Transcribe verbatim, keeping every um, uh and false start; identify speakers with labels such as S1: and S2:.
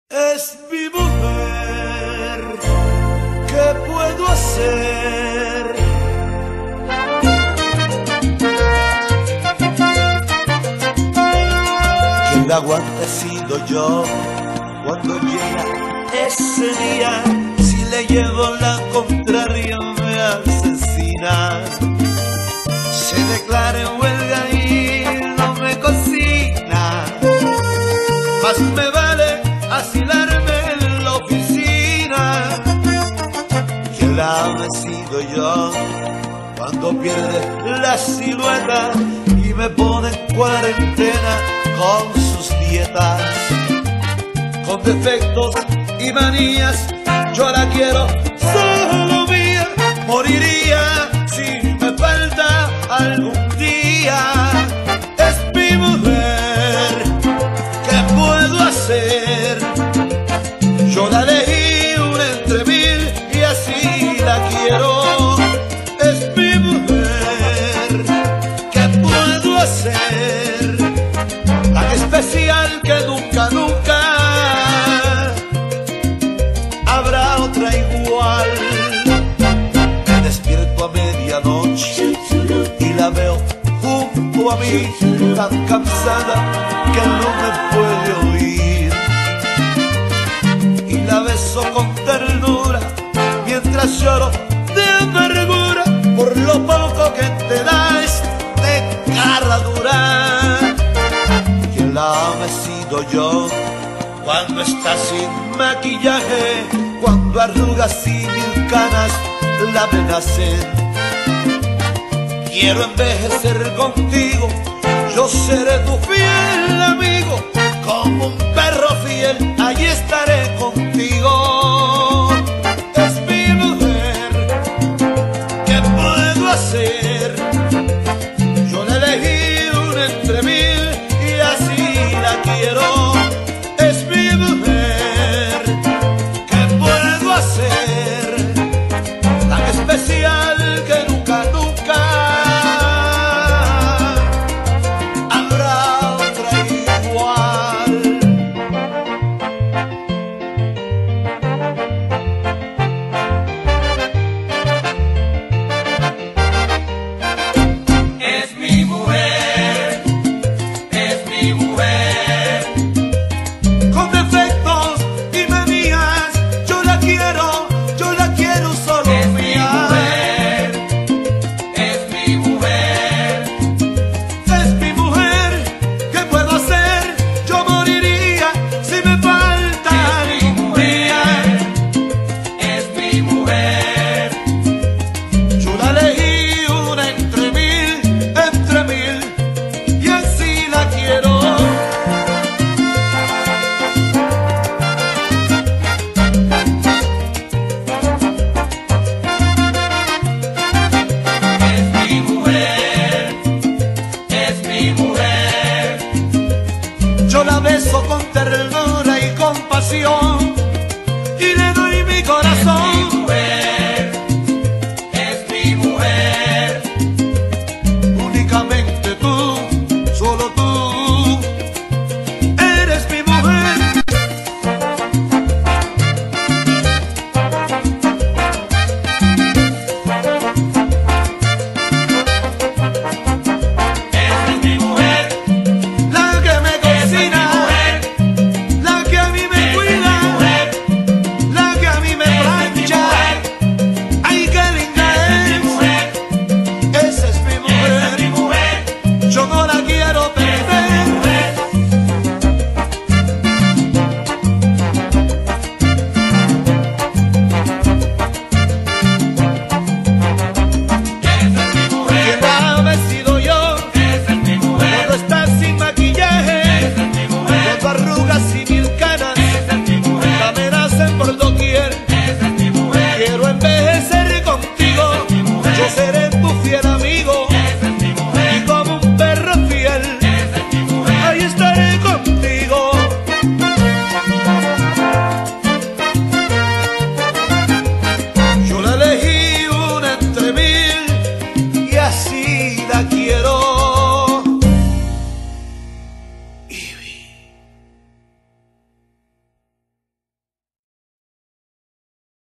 S1: Es mi mujer, ¿qué puedo hacer? Quien la aguanta he sido yo. Cuando llega ese día, si le llevo la contraria me asesina. Se declara en huelga y no me cocina. Más me vale asilarme en la oficina. Quien la ame he sido yo. Cuando pierde la silueta y me pone en cuarentena con sus dietas, con defectos y manías, yo la quiero solo mía. Moriría si me falta algún día. Es mi mujer, ¿qué puedo hacer? Yo la elegí una entre mil y así la quiero. Es mi mujer, ¿qué puedo hacer? Tan especial que nunca, nunca habrá otra igual. Me despierto a medianoche y la veo junto a mí, tan cansada que no me puede oír. Y la beso con ternura mientras lloro de amargura por lo poco que te da este cara dura. Quien la ama he sido yo. Cuando está sin maquillaje, cuando arrugas y mil canas la amenacen. Quiero envejecer contigo, yo seré tu fiel amigo. Como un perro fiel, allí estaré contigo. Es mi mujer, ¿qué puedo hacer? Yo la elegí una entre mil y así la quiero. Especial que nunca, nunca habrá otra igual.
S2: Es mi mujer, es mi mujer.
S1: Con defectos y manías, yo la quiero, yo la quiero solo.
S2: Es mi mujer, es mi mujer.
S1: Es mi mujer, ¿qué puedo hacer? Yo moriría si me falta
S2: Es mi mujer, es mi mujer.
S1: Yo la elegí una entre mil, entre mil, y así la quiero.
S2: Es mi mujer, es mi mujer.
S1: Yo la beso con ternura y compasión.